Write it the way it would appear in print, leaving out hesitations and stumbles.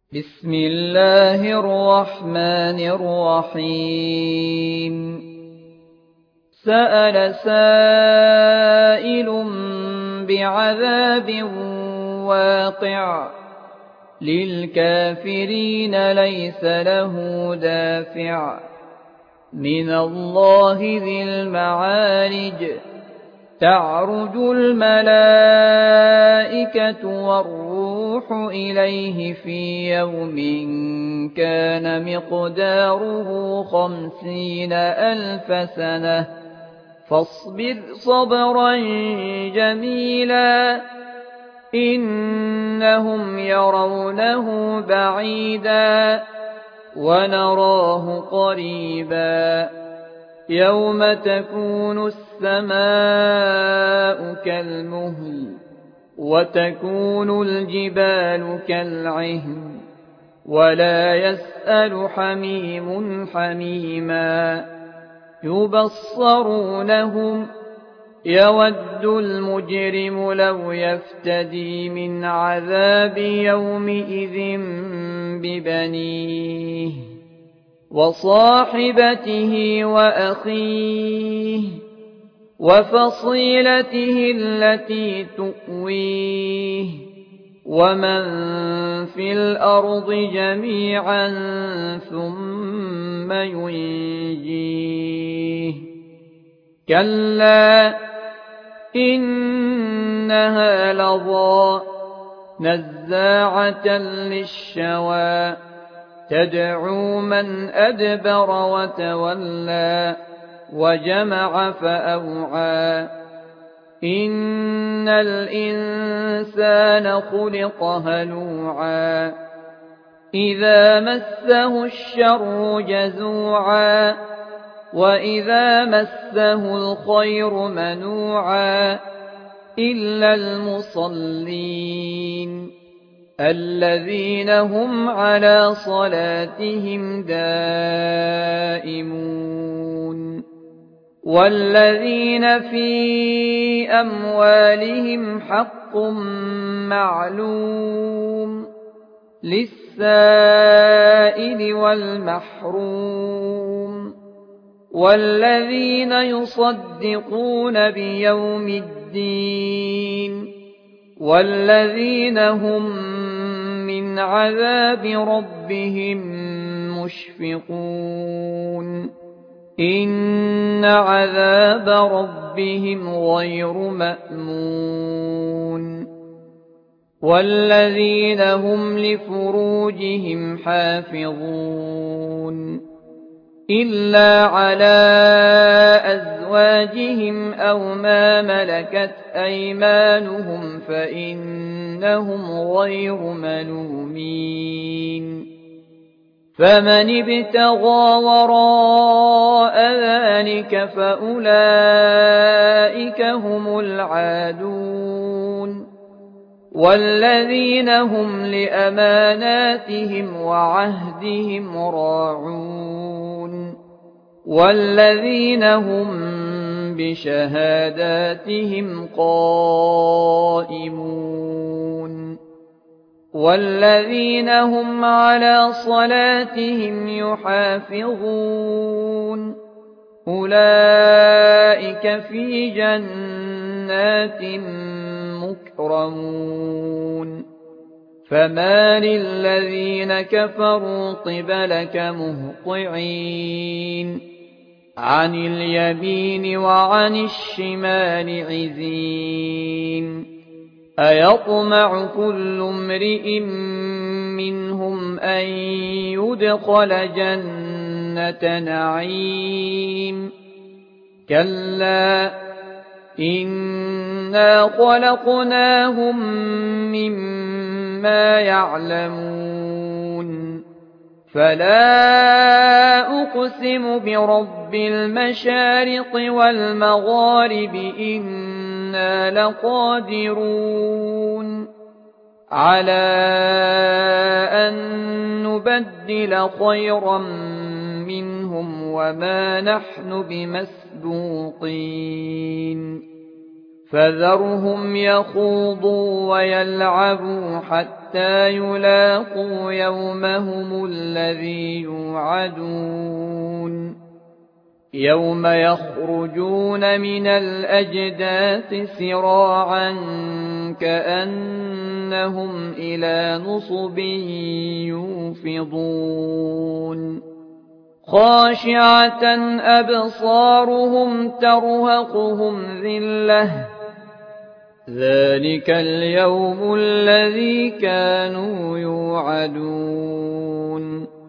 بسم الله الرحمن الرحيم سأل سائل بعذاب واقع للكافرين ليس له دافع من الله ذي المعارج تعرج الملائكة والروح إليه في يوم كان مقداره 50,000 سنة فاصبر صبرا جميلا إنهم يرونه بعيدا ونراه قريبا يوم تكون السماء كالمهل وتكون الجبال كالعهن ولا يسأل حميم حميما يبصرونهم يود المجرم لو يفتدي من عذاب يومئذ ببنيه وصاحبته وأخيه وفصيلته التي تؤويه ومن في الأرض جميعا ثم ينجيه كلا إنها لظى نزاعة للشوى تدعو من أدبر وتولى وجمع فأوعى إن الإنسان خلق هلوعا إذا مسه الشر جزوعا وإذا مسه الخير منوعا إلا المصلين الذين هم على صلاتهم دائمون والذين في أموالهم حق معلوم للسائل والمحروم والذين يصدقون بيوم الدين والذين هم من عذاب ربهم مشفقون إن عذاب ربهم غير مأمون والذين هم لفروجهم حافظون إلا على أزواجهم أو ما ملكت أيمانهم فإنهم غير ملومين فمن ابتغى وراء ذلك فأولئك هم العادون والذين هم لأماناتهم وعهدهم راعون والذين هم بشهاداتهم قائمون والذين هم على صلاتهم يحافظون أولئك في جنات مكرمون فما للذين كفروا قبلك مهطعين عن اليمين وعن الشمال عزين أيطمع كل امرئ منهم أن يدخل جنة نعيم كلا إنا خلقناهم مما يعلمون فلا أقسم برب المشارق والمغارب إنا لقادرون على أن نبدل خيرا منهم وما نحن بمسبوقين فذرهم يخوضوا ويلعبوا حتى حتى يلاقوا يومهم الذي يوعدون يوم يخرجون من الأجداث سراعا كأنهم إلى نصب يوفضون خاشعة أبصارهم ترهقهم ذلة ذلك اليوم الذي كانوا يوعدون